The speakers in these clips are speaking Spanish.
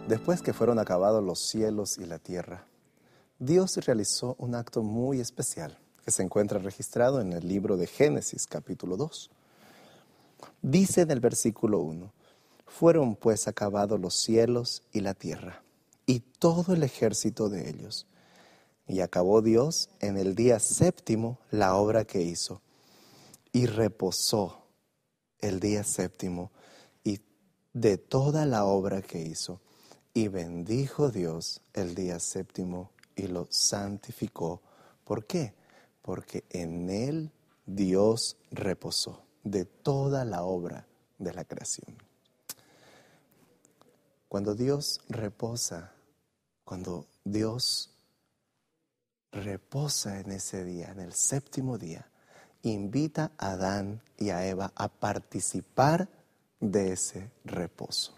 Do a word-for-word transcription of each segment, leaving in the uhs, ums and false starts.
Después que fueron acabados los cielos y la tierra, Dios realizó un acto muy especial que se encuentra registrado en el libro de Génesis, capítulo dos. Dice en el versículo uno, fueron pues acabados los cielos y la tierra, y todo el ejército de ellos. Y acabó Dios en el día séptimo la obra que hizo, y reposó el día séptimo y de toda la obra que hizo. Y bendijo Dios el día séptimo y lo santificó. ¿Por qué? Porque en él Dios reposó de toda la obra de la creación. Cuando Dios reposa, cuando Dios reposa en ese día, en el séptimo día, invita a Adán y a Eva a participar de ese reposo.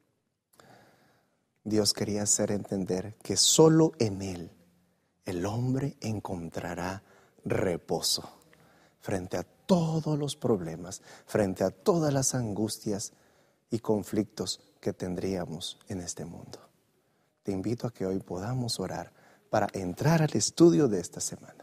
Dios quería hacer entender que solo en Él el hombre encontrará reposo frente a todos los problemas, frente a todas las angustias y conflictos que tendríamos en este mundo. Te invito a que hoy podamos orar para entrar al estudio de esta semana.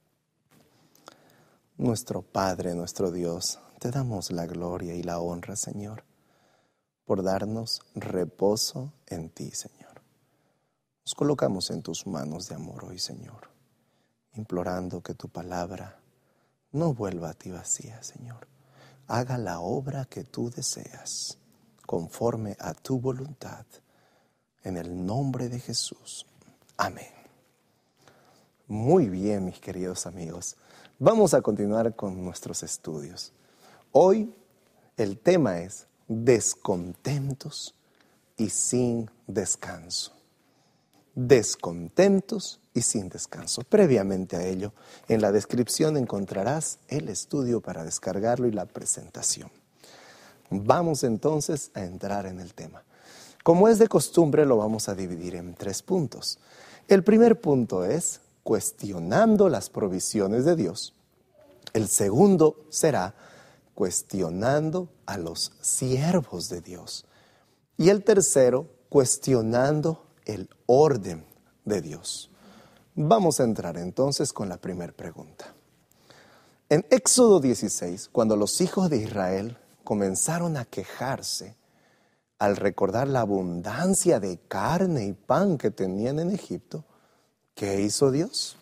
Nuestro Padre, nuestro Dios, te damos la gloria y la honra, Señor, por darnos reposo en ti, Señor. Nos colocamos en tus manos de amor hoy, Señor, implorando que tu palabra no vuelva a ti vacía, Señor. Haga la obra que tú deseas, conforme a tu voluntad, en el nombre de Jesús. Amén. Muy bien, mis queridos amigos. Vamos a continuar con nuestros estudios. Hoy el tema es descontentos y sin descanso. Descontentos y sin descanso. Previamente a ello, en la descripción encontrarás el estudio para descargarlo y la presentación. Vamos entonces a entrar en el tema. Como es de costumbre, lo vamos a dividir en tres puntos. El primer punto es cuestionando las provisiones de Dios. El segundo será cuestionando a los siervos de Dios. Y el tercero, cuestionando el orden de Dios. Vamos a entrar entonces con la primera pregunta. En Éxodo dieciséis, cuando los hijos de Israel comenzaron a quejarse al recordar la abundancia de carne y pan que tenían en Egipto, ¿qué hizo Dios?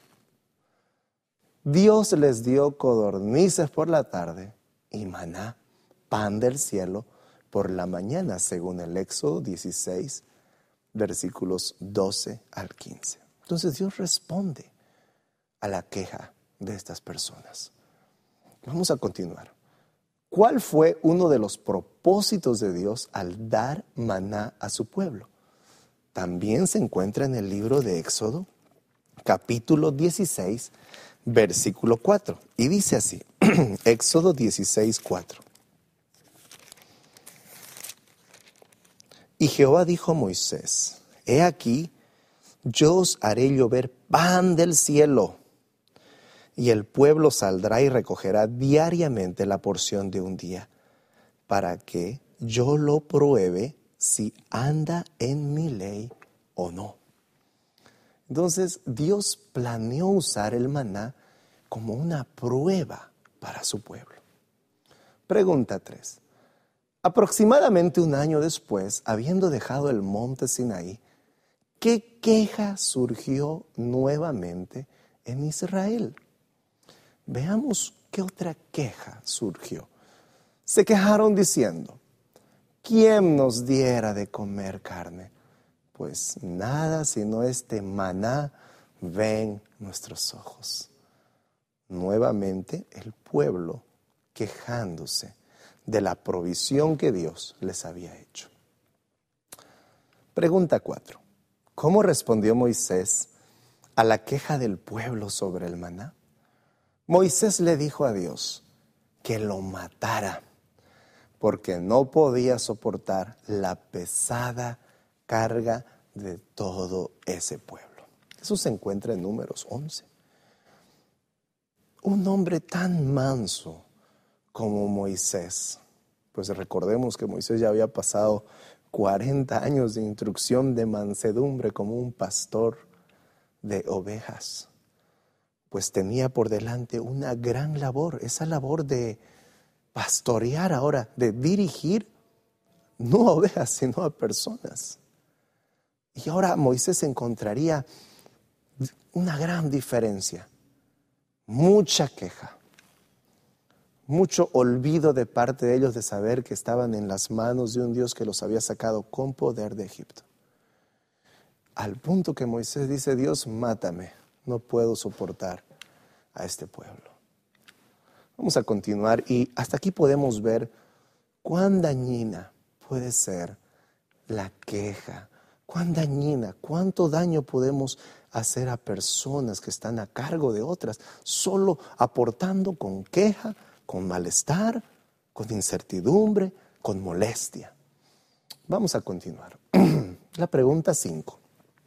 Dios les dio codornices por la tarde y maná, pan del cielo, por la mañana, según el Éxodo dieciséis, versículos doce al quince. Entonces Dios responde a la queja de estas personas. Vamos a continuar. ¿Cuál fue uno de los propósitos de Dios al dar maná a su pueblo? También se encuentra en el libro de Éxodo, capítulo dieciséis, versículo cuatro. Y dice así, Éxodo dieciséis, cuatro. Y Jehová dijo a Moisés, he aquí, yo os haré llover pan del cielo, y el pueblo saldrá y recogerá diariamente la porción de un día, para que yo lo pruebe si anda en mi ley o no. Entonces, Dios planeó usar el maná como una prueba para su pueblo. Pregunta tres. Aproximadamente un año después, habiendo dejado el monte Sinaí, ¿qué queja surgió nuevamente en Israel? Veamos qué otra queja surgió. Se quejaron diciendo, ¿quién nos diera de comer carne? Pues nada sino este maná ven nuestros ojos. Nuevamente el pueblo quejándose de la provisión que Dios les había hecho. Pregunta cuatro. ¿Cómo respondió Moisés a la queja del pueblo sobre el maná? Moisés le dijo a Dios que lo matara, porque no podía soportar la pesada carga de todo ese pueblo. Eso se encuentra en Números once. Un hombre tan manso como Moisés, pues recordemos que Moisés ya había pasado cuarenta años de instrucción de mansedumbre como un pastor de ovejas, pues tenía por delante una gran labor, esa labor de pastorear ahora, de dirigir no a ovejas, sino a personas. Y ahora Moisés encontraría una gran diferencia, mucha queja, mucho olvido de parte de ellos de saber que estaban en las manos de un Dios que los había sacado con poder de Egipto. Al punto que Moisés dice: Dios, mátame, no puedo soportar a este pueblo. Vamos a continuar y hasta aquí podemos ver cuán dañina puede ser la queja, cuán dañina, cuánto daño podemos hacer a personas que están a cargo de otras, solo aportando con queja, con malestar, con incertidumbre, con molestia. Vamos a continuar. La pregunta cinco.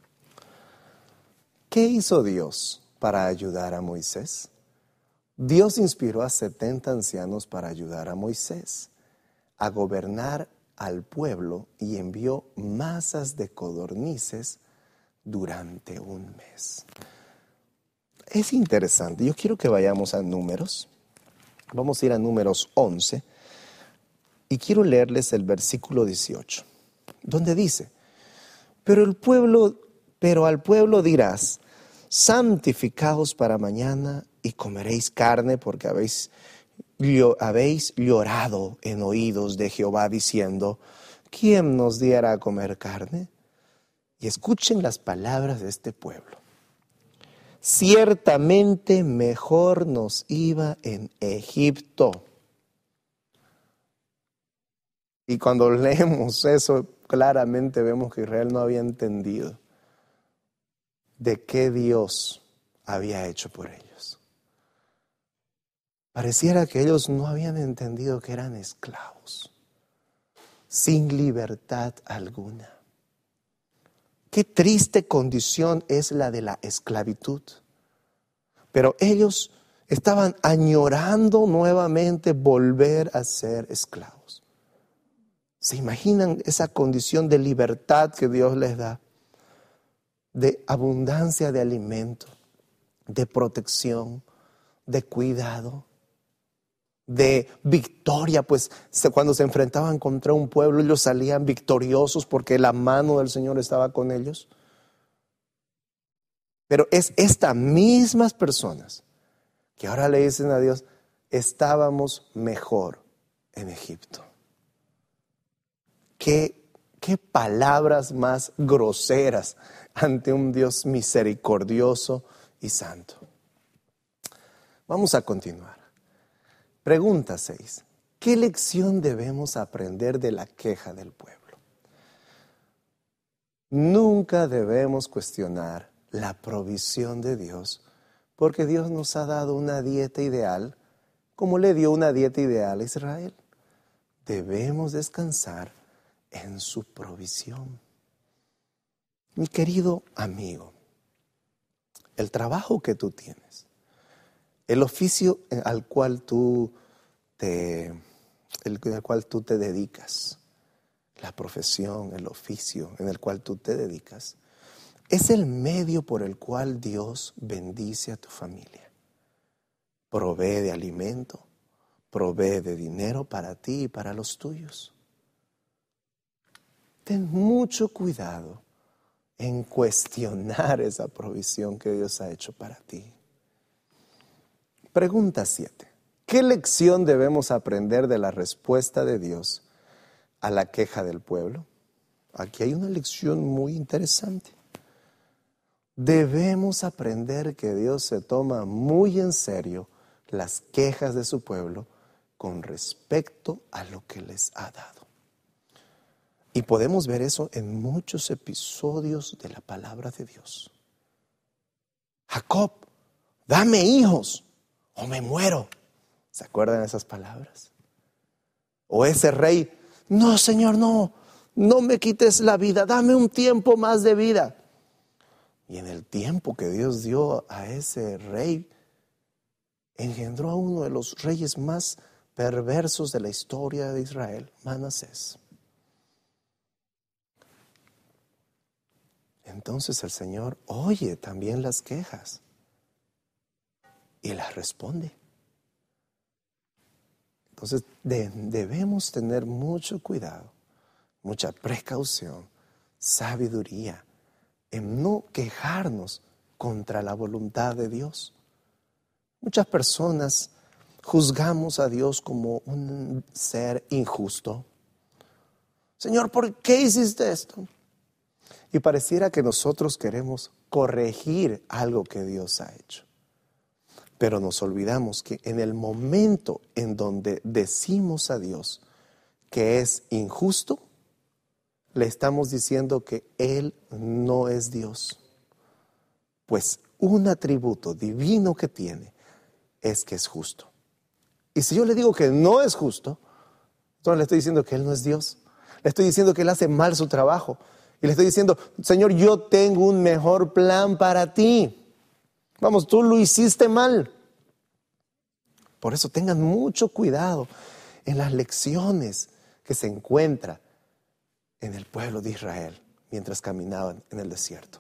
¿Qué hizo Dios para ayudar a Moisés? Dios inspiró a setenta ancianos para ayudar a Moisés a gobernar al pueblo y envió masas de codornices durante un mes. Es interesante. Yo quiero que vayamos a Números. Vamos a ir a Números once y quiero leerles el versículo dieciocho, donde dice: Pero el pueblo, pero al pueblo dirás: santificaos para mañana y comeréis carne, porque habéis, habéis llorado en oídos de Jehová diciendo: ¿quién nos diera a comer carne? Y escuchen las palabras de este pueblo: ciertamente mejor nos iba en Egipto. Y cuando leemos eso, claramente vemos que Israel no había entendido de qué Dios había hecho por ellos. Pareciera que ellos no habían entendido que eran esclavos, sin libertad alguna. Qué triste condición es la de la esclavitud. Pero ellos estaban añorando nuevamente volver a ser esclavos. ¿Se imaginan esa condición de libertad que Dios les da? De abundancia de alimento, de protección, de cuidado, de victoria, pues cuando se enfrentaban contra un pueblo ellos salían victoriosos porque la mano del Señor estaba con ellos. Pero es estas mismas personas que ahora le dicen a Dios: estábamos mejor en Egipto. ¿Qué, qué palabras más groseras ante un Dios misericordioso y santo? Vamos a continuar. Pregunta seis. ¿Qué lección debemos aprender de la queja del pueblo? Nunca debemos cuestionar la provisión de Dios, porque Dios nos ha dado una dieta ideal, como le dio una dieta ideal a Israel. Debemos descansar en su provisión. Mi querido amigo, el trabajo que tú tienes, el oficio al cual tú te, el, al cual tú te dedicas, la profesión, el oficio en el cual tú te dedicas, es el medio por el cual Dios bendice a tu familia. Provee de alimento, provee de dinero para ti y para los tuyos. Ten mucho cuidado en cuestionar esa provisión que Dios ha hecho para ti. Pregunta siete. ¿Qué lección debemos aprender de la respuesta de Dios a la queja del pueblo? Aquí hay una lección muy interesante. Debemos aprender que Dios se toma muy en serio las quejas de su pueblo con respecto a lo que les ha dado. Y podemos ver eso en muchos episodios de la palabra de Dios. Jacob, dame hijos o me muero. ¿Se acuerdan de esas palabras? O ese rey, no, Señor, no, no me quites la vida, dame un tiempo más de vida. Y en el tiempo que Dios dio a ese rey, engendró a uno de los reyes más perversos de la historia de Israel, Manasés. entonces el Señor oye también las quejas y las responde. Entonces de, debemos tener mucho cuidado, mucha precaución, sabiduría en no quejarnos contra la voluntad de Dios. Muchas personas juzgamos a Dios como un ser injusto. Señor, ¿por qué hiciste esto? Y pareciera que nosotros queremos corregir algo que Dios ha hecho. Pero nos olvidamos que en el momento en donde decimos a Dios que es injusto, le estamos diciendo que Él no es Dios. Pues un atributo divino que tiene es que es justo. Y si yo le digo que no es justo, entonces le estoy diciendo que Él no es Dios. Le estoy diciendo que Él hace mal su trabajo. Y le estoy diciendo, Señor, yo tengo un mejor plan para ti. Vamos, tú lo hiciste mal. Por eso tengan mucho cuidado en las lecciones que se encuentran en el pueblo de Israel mientras caminaban en el desierto.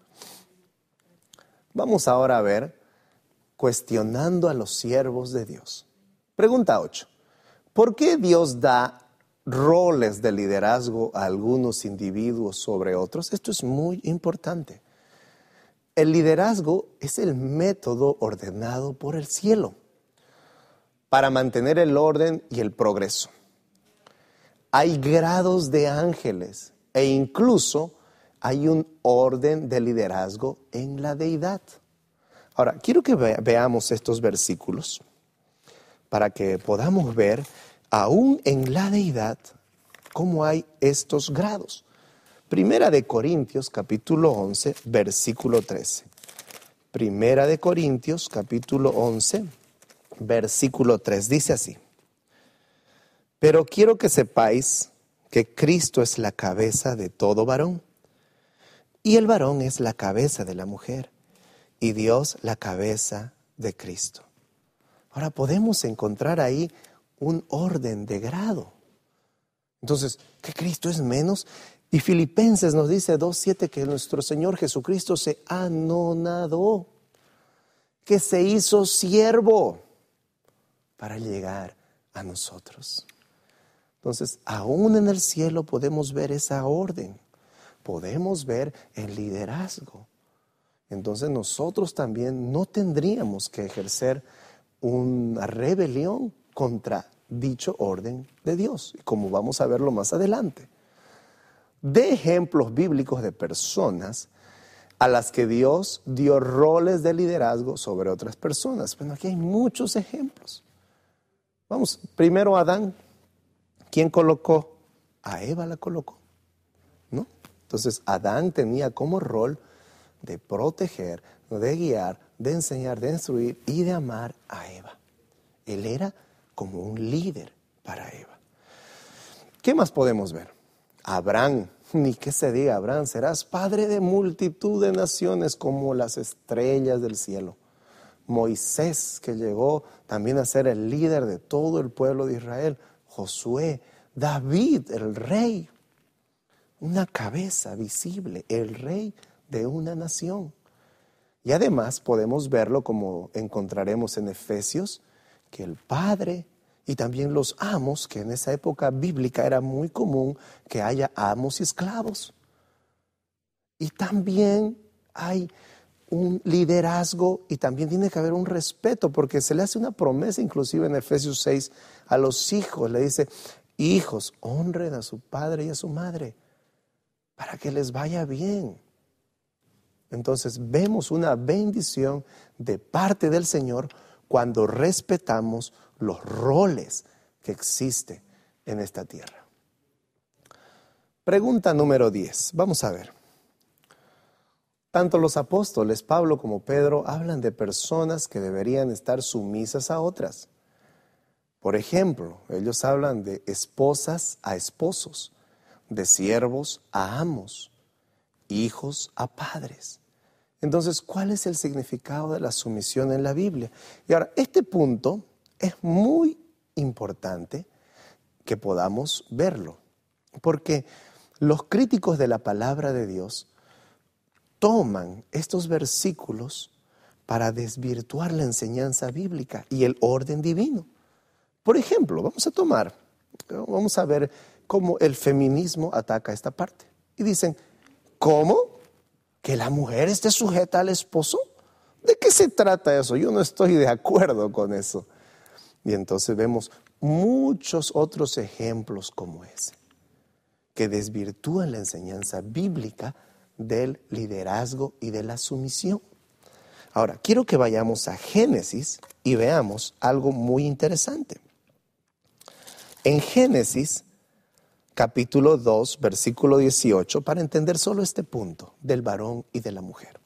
Vamos ahora a ver, cuestionando a los siervos de Dios. Pregunta ocho. ¿Por qué Dios da roles de liderazgo a algunos individuos sobre otros? Esto es muy importante. El liderazgo es el método ordenado por el cielo para mantener el orden y el progreso. Hay grados de ángeles e incluso hay un orden de liderazgo en la deidad. Ahora, quiero que ve- veamos estos versículos para que podamos ver, aún en la deidad, cómo hay estos grados. Primera de Corintios, capítulo once, versículo trece. Primera de Corintios, capítulo once, versículo tres. Dice así: pero quiero que sepáis que Cristo es la cabeza de todo varón, y el varón es la cabeza de la mujer, y Dios la cabeza de Cristo. Ahora podemos encontrar ahí un orden de grado. Entonces, ¿que Cristo es menos? Y Filipenses nos dice dos siete que nuestro Señor Jesucristo se anonadó, que se hizo siervo para llegar a nosotros. Entonces, aún en el cielo podemos ver esa orden, podemos ver el liderazgo. Entonces nosotros también no tendríamos que ejercer una rebelión contra dicho orden de Dios, como vamos a verlo más adelante. De ejemplos bíblicos de personas a las que Dios dio roles de liderazgo sobre otras personas. Bueno, aquí hay muchos ejemplos. Vamos, primero Adán. ¿Quién colocó? A Eva la colocó, ¿no? Entonces Adán tenía como rol de proteger, de guiar, de enseñar, de instruir y de amar a Eva. Él era como un líder para Eva. ¿Qué más podemos ver? Abraham, ni que se diga, Abraham, serás padre de multitud de naciones como las estrellas del cielo. Moisés, que llegó también a ser el líder de todo el pueblo de Israel. Josué, David, el rey, una cabeza visible, el rey de una nación. Y además podemos verlo como encontraremos en Efesios, que el padre y también los amos, que en esa época bíblica era muy común que haya amos y esclavos. Y también hay un liderazgo y también tiene que haber un respeto, porque se le hace una promesa inclusive en Efesios seis a los hijos. Le dice, hijos, honren a su padre y a su madre para que les vaya bien. Entonces vemos una bendición de parte del Señor cuando respetamos los roles que existen en esta tierra. Pregunta número diez. Vamos a ver. Tanto los apóstoles Pablo como Pedro hablan de personas que deberían estar sumisas a otras. Por ejemplo, ellos hablan de esposas a esposos, de siervos a amos, hijos a padres. Entonces, ¿cuál es el significado de la sumisión en la Biblia? Y ahora, este punto es muy importante que podamos verlo, porque los críticos de la palabra de Dios toman estos versículos para desvirtuar la enseñanza bíblica y el orden divino. Por ejemplo, vamos a tomar, vamos a ver cómo el feminismo ataca esta parte. Y dicen, ¿cómo? ¿Que la mujer esté sujeta al esposo? ¿De qué se trata eso? Yo no estoy de acuerdo con eso. Y entonces vemos muchos otros ejemplos como ese, que desvirtúan la enseñanza bíblica del liderazgo y de la sumisión. Ahora, quiero que vayamos a Génesis y veamos algo muy interesante. En Génesis, capítulo dos, versículo dieciocho, para entender solo este punto del varón y de la mujer.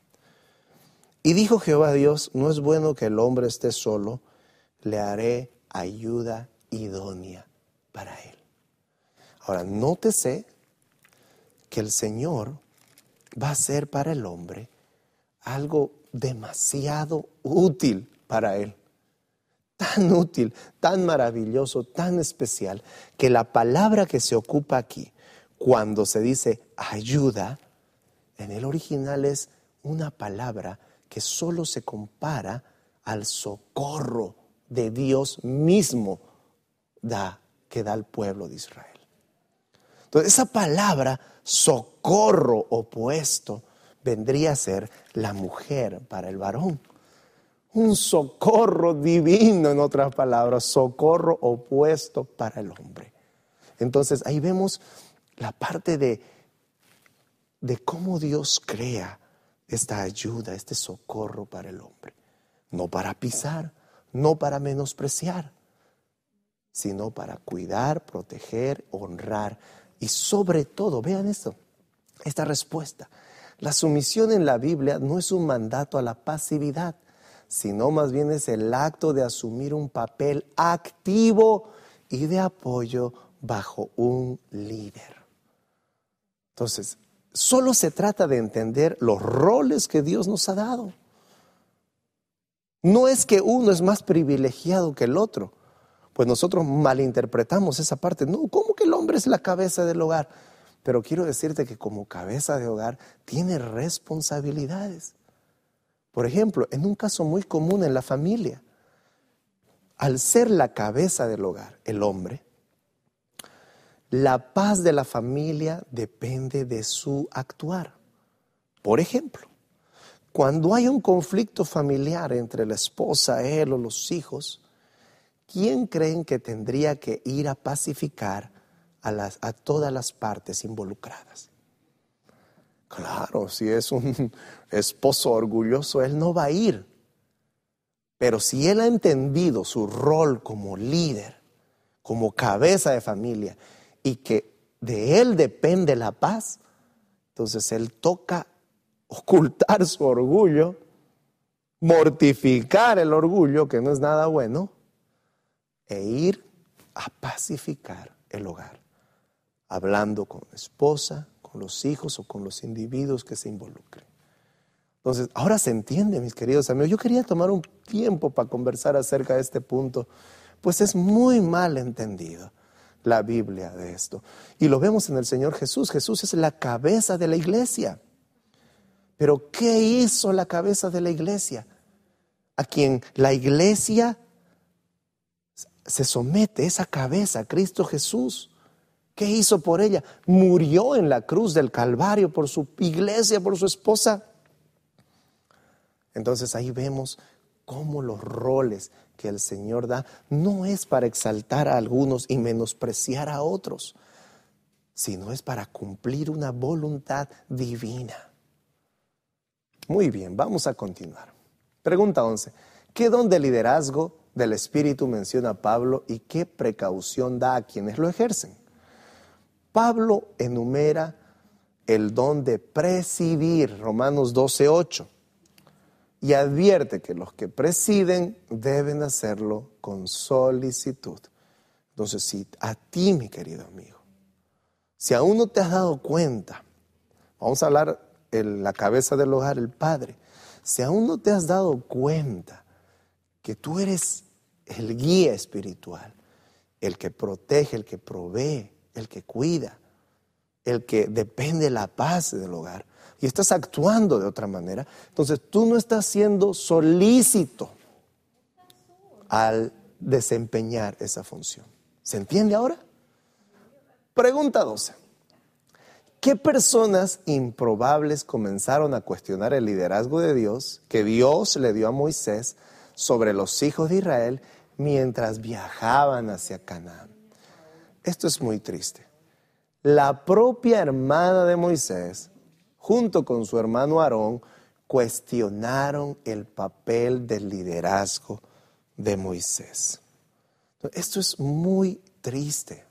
Y dijo Jehová Dios, no es bueno que el hombre esté solo, le haré ayuda idónea para él. Ahora, nótese que el Señor va a ser para el hombre algo demasiado útil para él. Tan útil, tan maravilloso, tan especial, que la palabra que se ocupa aquí, cuando se dice ayuda, en el original es una palabra que solo se compara al socorro de Dios mismo da, que da al pueblo de Israel. Entonces, esa palabra socorro opuesto vendría a ser la mujer para el varón. Un socorro divino, en otras palabras, socorro opuesto para el hombre. Entonces, ahí vemos la parte de, de cómo Dios crea esta ayuda, este socorro para el hombre. No para pisar, no para menospreciar, sino para cuidar, proteger, honrar y sobre todo, vean esto, esta respuesta. La sumisión en la Biblia no es un mandato a la pasividad, sino más bien es el acto de asumir un papel activo y de apoyo bajo un líder. Entonces, solo se trata de entender los roles que Dios nos ha dado. No es que uno es más privilegiado que el otro, pues nosotros malinterpretamos esa parte. No, ¿cómo que el hombre es la cabeza del hogar? Pero quiero decirte que como cabeza de hogar tiene responsabilidades. Por ejemplo, en un caso muy común en la familia, al ser la cabeza del hogar, el hombre, la paz de la familia depende de su actuar. Por ejemplo, cuando hay un conflicto familiar entre la esposa, él o los hijos, ¿quién creen que tendría que ir a pacificar a, las, a todas las partes involucradas? Claro, si es un esposo orgulloso, él no va a ir. Pero si él ha entendido su rol como líder, como cabeza de familia, y que de él depende la paz, entonces él toca ocultar su orgullo, mortificar el orgullo, que no es nada bueno, e ir a pacificar el hogar, hablando con la esposa, con los hijos o con los individuos que se involucren. Entonces, ahora se entiende, mis queridos amigos. Yo quería tomar un tiempo para conversar acerca de este punto, pues es muy mal entendido la Biblia de esto. Y lo vemos en el Señor Jesús. Jesús es la cabeza de la iglesia. Pero ¿qué hizo la cabeza de la iglesia? A quien la iglesia se somete, esa cabeza, Cristo Jesús. ¿Qué hizo por ella? Murió en la cruz del Calvario por su iglesia, por su esposa. Entonces ahí vemos cómo los roles que el Señor da no es para exaltar a algunos y menospreciar a otros, sino es para cumplir una voluntad divina. Muy bien, vamos a continuar. Pregunta once. ¿Qué don de liderazgo del Espíritu menciona Pablo y qué precaución da a quienes lo ejercen? Pablo enumera el don de presidir, Romanos doce ocho, y advierte que los que presiden deben hacerlo con solicitud. Entonces, si a ti, mi querido amigo, si aún no te has dado cuenta, vamos a hablar de la cabeza del hogar, el padre, si aún no te has dado cuenta que tú eres el guía espiritual, el que protege, el que provee, el que cuida, el que depende de la paz del hogar, y estás actuando de otra manera, entonces tú no estás siendo solícito al desempeñar esa función. ¿Se entiende ahora? Pregunta doce. ¿Qué personas improbables comenzaron a cuestionar el liderazgo de Dios que Dios le dio a Moisés sobre los hijos de Israel mientras viajaban hacia Canaán? Esto es muy triste. La propia hermana de Moisés, junto con su hermano Aarón, cuestionaron el papel del liderazgo de Moisés. Esto es muy triste.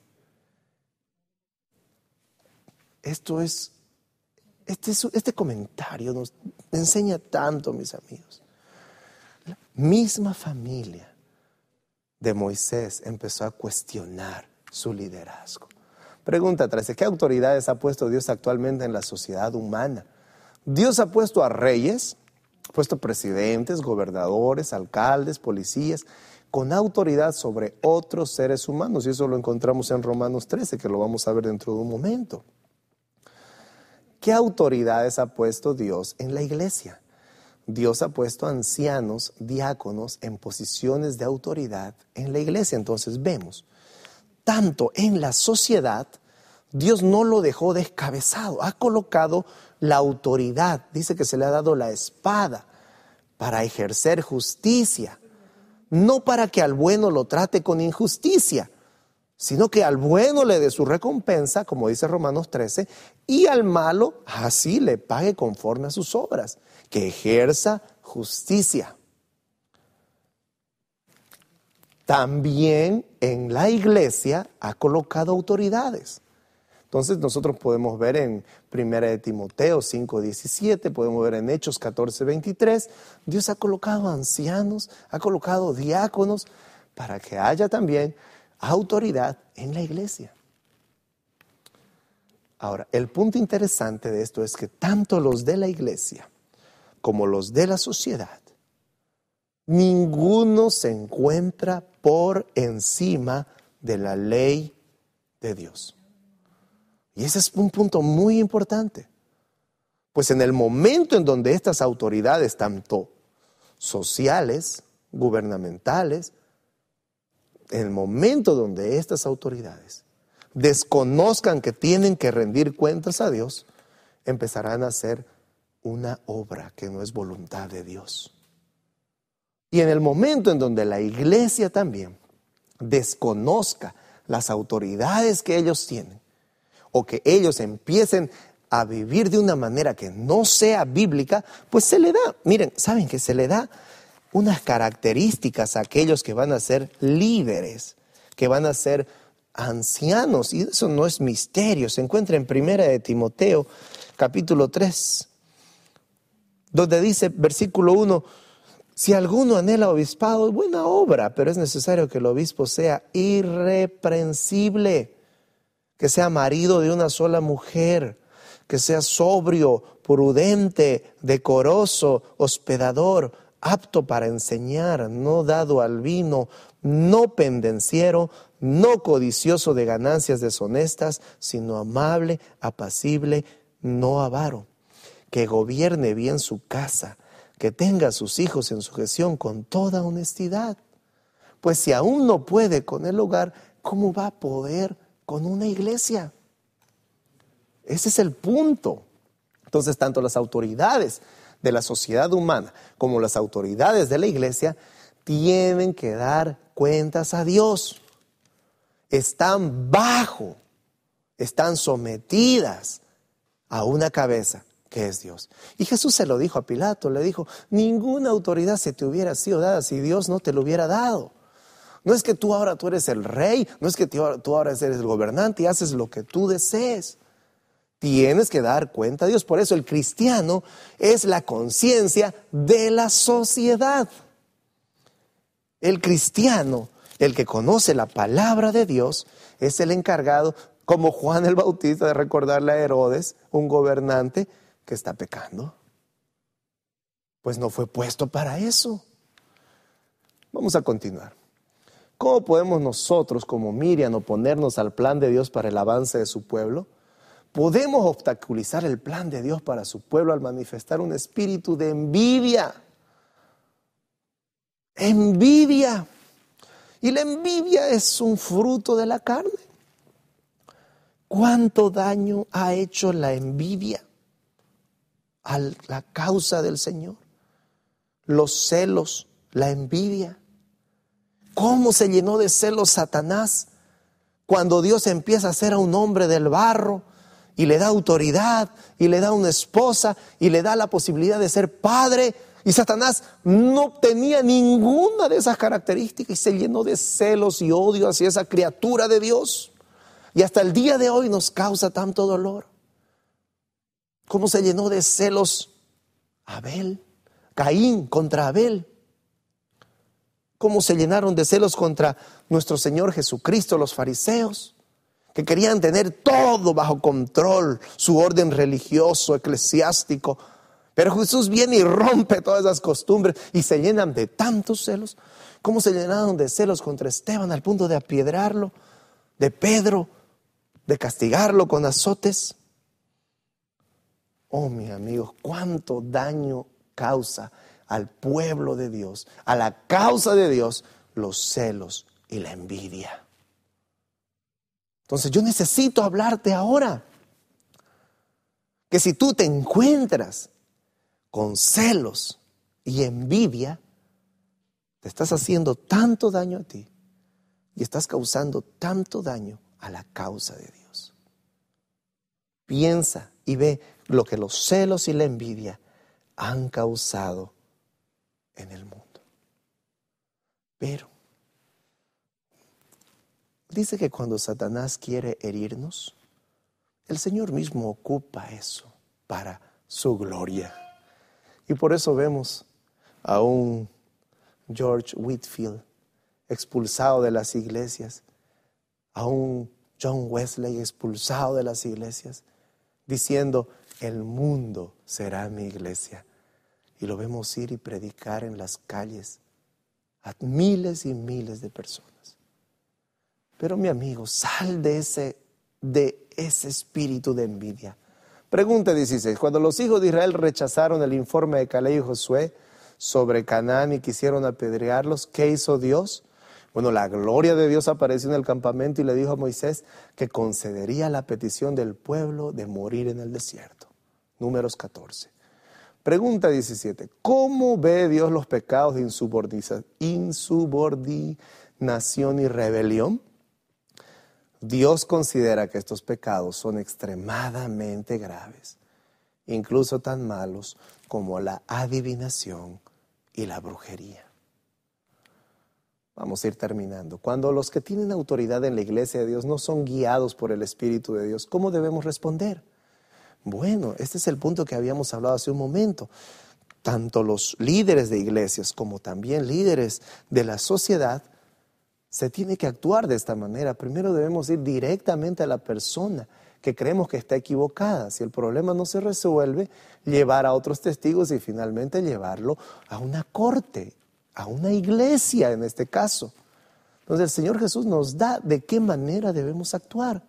Esto es, este, este comentario nos enseña tanto, mis amigos. La misma familia de Moisés empezó a cuestionar su liderazgo. Pregunta trece. ¿Qué autoridades ha puesto Dios actualmente en la sociedad humana? Dios ha puesto a reyes, ha puesto presidentes, gobernadores, alcaldes, policías, con autoridad sobre otros seres humanos. Y eso lo encontramos en Romanos trece, que lo vamos a ver dentro de un momento. ¿Qué autoridades ha puesto Dios en la iglesia? Dios ha puesto ancianos, diáconos en posiciones de autoridad en la iglesia. Entonces vemos, tanto en la sociedad, Dios no lo dejó descabezado. Ha colocado la autoridad, dice que se le ha dado la espada para ejercer justicia. No para que al bueno lo trate con injusticia, sino que al bueno le dé su recompensa, como dice Romanos trece, y al malo así le pague conforme a sus obras, que ejerza justicia. También en la iglesia ha colocado autoridades. Entonces nosotros podemos ver en Primera de Timoteo cinco diecisiete, podemos ver en Hechos catorce veintitrés, Dios ha colocado ancianos, ha colocado diáconos para que haya también autoridad en la iglesia. Ahora, el punto interesante de esto es que tanto los de la iglesia como los de la sociedad, ninguno se encuentra por encima de la ley de Dios. Y ese es un punto muy importante. Pues en el momento en donde estas autoridades, tanto sociales, gubernamentales, en el momento donde estas autoridades desconozcan que tienen que rendir cuentas a Dios, empezarán a hacer una obra que no es voluntad de Dios. Y en el momento en donde la iglesia también desconozca las autoridades que ellos tienen, o que ellos empiecen a vivir de una manera que no sea bíblica, pues se le da, miren, ¿saben que se le da unas características a aquellos que van a ser líderes, que van a ser ancianos? Y eso no es misterio, se encuentra en Primera de Timoteo, capítulo tres, donde dice, versículo uno, si alguno anhela obispado, buena obra, pero es necesario que el obispo sea irreprensible, que sea marido de una sola mujer, que sea sobrio, prudente, decoroso, hospedador, apto para enseñar, no dado al vino, no pendenciero, no codicioso de ganancias deshonestas, sino amable, apacible, no avaro, que gobierne bien su casa, que tenga a sus hijos en sujeción con toda honestidad. Pues si aún no puede con el hogar, ¿cómo va a poder con una iglesia? Ese es el punto. Entonces, tanto las autoridades de la sociedad humana como las autoridades de la iglesia tienen que dar cuentas a Dios. Están bajo, están sometidas a una cabeza que es Dios. Y Jesús se lo dijo a Pilato, le dijo, ninguna autoridad se te hubiera sido dada si Dios no te lo hubiera dado. No es que tú ahora tú eres el rey, no es que tú ahora eres el gobernante y haces lo que tú desees. Tienes que dar cuenta a Dios. Por eso el cristiano es la conciencia de la sociedad. El cristiano, el que conoce la palabra de Dios, es el encargado, como Juan el Bautista, de recordarle a Herodes, un gobernante que está pecando. Pues no fue puesto para eso. Vamos a continuar. ¿Cómo podemos nosotros, como Miriam, oponernos al plan de Dios para el avance de su pueblo? podemos obstaculizar el plan de Dios para su pueblo al manifestar un espíritu de envidia. Envidia. Y la envidia es un fruto de la carne. ¿Cuánto daño ha hecho la envidia a la causa del Señor? Los celos, la envidia. ¿Cómo se llenó de celos Satanás cuando Dios empieza a hacer a un hombre del barro y le da autoridad y le da una esposa y le da la posibilidad de ser padre? Y Satanás no tenía ninguna de esas características y se llenó de celos y odio hacia esa criatura de Dios. Y hasta el día de hoy nos causa tanto dolor. ¿Cómo se llenó de celos Abel, Caín contra Abel? ¿Cómo se llenaron de celos contra nuestro Señor Jesucristo los fariseos? Que querían tener todo bajo control, su orden religioso, eclesiástico. Pero Jesús viene y rompe todas esas costumbres y se llenan de tantos celos. ¿Cómo se llenaron de celos contra Esteban al punto de apiedrarlo? De Pedro, de castigarlo con azotes. Oh, mis amigos, cuánto daño causa al pueblo de Dios, a la causa de Dios, los celos y la envidia. Entonces yo necesito hablarte ahora que si tú te encuentras con celos y envidia, te estás haciendo tanto daño a ti y estás causando tanto daño a la causa de Dios. Piensa y ve lo que los celos y la envidia han causado en el mundo. Pero dice que cuando Satanás quiere herirnos, el Señor mismo ocupa eso para su gloria. Y por eso vemos a un George Whitefield expulsado de las iglesias, a un John Wesley expulsado de las iglesias, diciendo, el mundo será mi iglesia. Y lo vemos ir y predicar en las calles a miles y miles de personas. Pero mi amigo, sal de ese, de ese espíritu de envidia. Pregunta dieciséis. Cuando los hijos de Israel rechazaron el informe de Caleb y Josué sobre Canaán y quisieron apedrearlos, ¿qué hizo Dios? Bueno, la gloria de Dios apareció en el campamento y le dijo a Moisés que concedería la petición del pueblo de morir en el desierto. Números catorce. Pregunta diecisiete. ¿Cómo ve Dios los pecados de insubordinación y rebelión? Dios considera que estos pecados son extremadamente graves, incluso tan malos como la adivinación y la brujería. Vamos a ir terminando. Cuando los que tienen autoridad en la iglesia de Dios no son guiados por el Espíritu de Dios, ¿cómo debemos responder? Bueno, este es el punto que habíamos hablado hace un momento. Tanto los líderes de iglesias como también líderes de la sociedad se tiene que actuar de esta manera. Primero debemos ir directamente a la persona que creemos que está equivocada. Si el problema no se resuelve, llevar a otros testigos y finalmente llevarlo a una corte, a una iglesia en este caso. Entonces el Señor Jesús nos da de qué manera debemos actuar.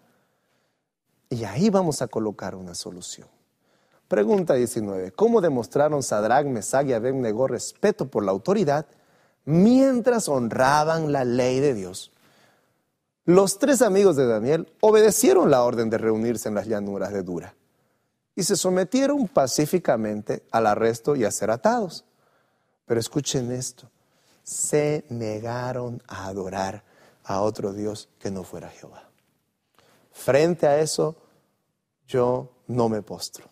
Y ahí vamos a colocar una solución. Pregunta diecinueve. ¿Cómo demostraron Sadrac, Mesach y Abed-Nego respeto por la autoridad mientras honraban la ley de Dios? Los tres amigos de Daniel obedecieron la orden de reunirse en las llanuras de Dura y se sometieron pacíficamente al arresto y a ser atados. Pero escuchen esto, se negaron a adorar a otro Dios que no fuera Jehová. Frente a eso, yo no me postro.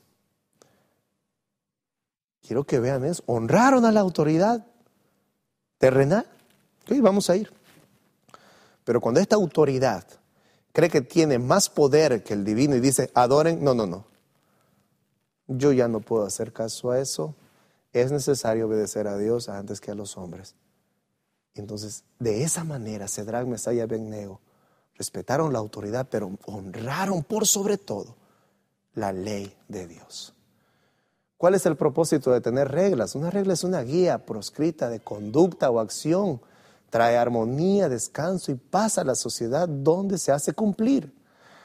Quiero que vean eso, honraron a la autoridad terrenal. Ok, vamos a ir. Pero cuando esta autoridad cree que tiene más poder que el divino y dice, adoren, no, no, no. Yo ya no puedo hacer caso a eso. Es necesario obedecer a Dios antes que a los hombres. Entonces, de esa manera, Sadrac, Mesach y Abed-Nego respetaron la autoridad, pero honraron por sobre todo la ley de Dios. ¿Cuál es el propósito de tener reglas? Una regla es una guía proscrita de conducta o acción. Trae armonía, descanso y paz a la sociedad donde se hace cumplir.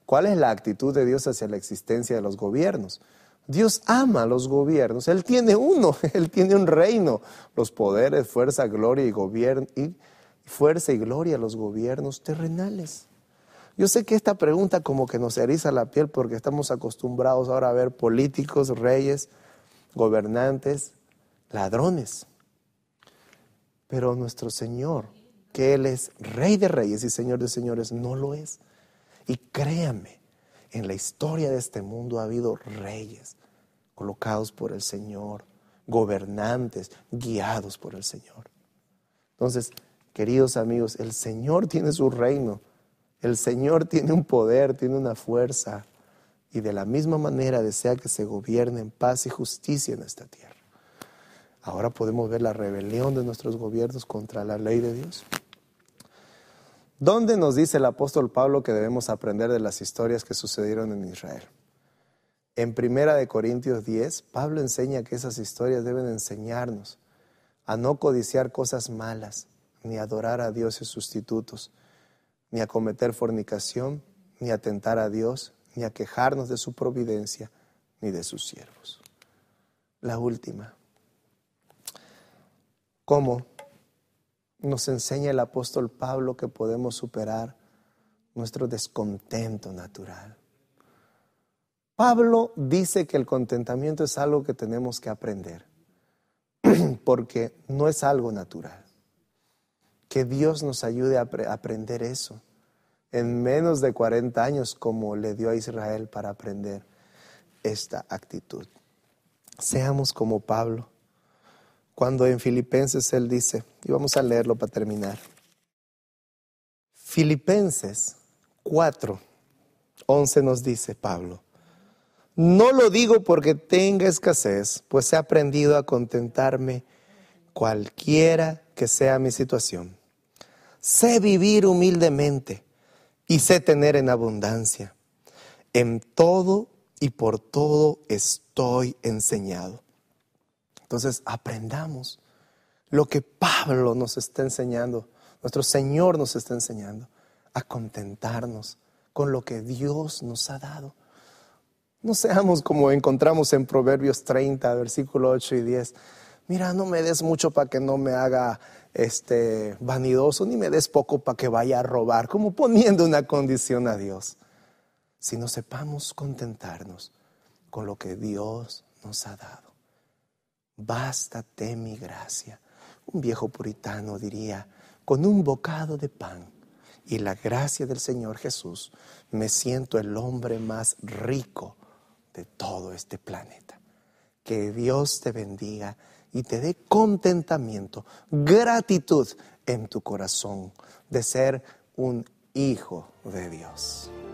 ¿Cuál es la actitud de Dios hacia la existencia de los gobiernos? Dios ama a los gobiernos. Él tiene uno, Él tiene un reino. Los poderes, fuerza, gloria y gobierno, y fuerza y gloria a los gobiernos terrenales. Yo sé que esta pregunta como que nos eriza la piel porque estamos acostumbrados ahora a ver políticos, reyes, gobernantes, ladrones. Pero nuestro Señor, que Él es Rey de Reyes y Señor de Señores, no lo es. Y créanme, en la historia de este mundo ha habido reyes colocados por el Señor, gobernantes guiados por el Señor. Entonces, queridos amigos, el Señor tiene su reino, el Señor tiene un poder, tiene una fuerza, y de la misma manera desea que se gobierne en paz y justicia en esta tierra. Ahora podemos ver la rebelión de nuestros gobiernos contra la ley de Dios. ¿Dónde nos dice el apóstol Pablo que debemos aprender de las historias que sucedieron en Israel? En Primera de Corintios diez, Pablo enseña que esas historias deben enseñarnos a no codiciar cosas malas, ni adorar a dioses sustitutos, ni a cometer fornicación, ni a tentar a Dios, ni a quejarnos de su providencia, ni de sus siervos. La última. ¿Cómo nos enseña el apóstol Pablo que podemos superar nuestro descontento natural? Pablo dice que el contentamiento es algo que tenemos que aprender, porque no es algo natural. Que Dios nos ayude a aprender eso en menos de cuarenta años, como le dio a Israel para aprender esta actitud. Seamos como Pablo, cuando en Filipenses él dice, y vamos a leerlo para terminar. Filipenses cuatro, once nos dice Pablo: no lo digo porque tenga escasez, pues he aprendido a contentarme cualquiera que sea mi situación. Sé vivir humildemente y sé tener en abundancia. En todo y por todo estoy enseñado. Entonces aprendamos lo que Pablo nos está enseñando, nuestro Señor nos está enseñando, a contentarnos con lo que Dios nos ha dado. No seamos como encontramos en Proverbios treinta, versículo ocho y diez. Mira, no me des mucho para que no me haga este, vanidoso, ni me des poco para que vaya a robar, como poniendo una condición a Dios. Sino sepamos contentarnos con lo que Dios nos ha dado. Bástate mi gracia. Un viejo puritano diría, con un bocado de pan y la gracia del Señor Jesús, me siento el hombre más rico de todo este planeta. Que Dios te bendiga y te dé contentamiento, gratitud en tu corazón de ser un hijo de Dios.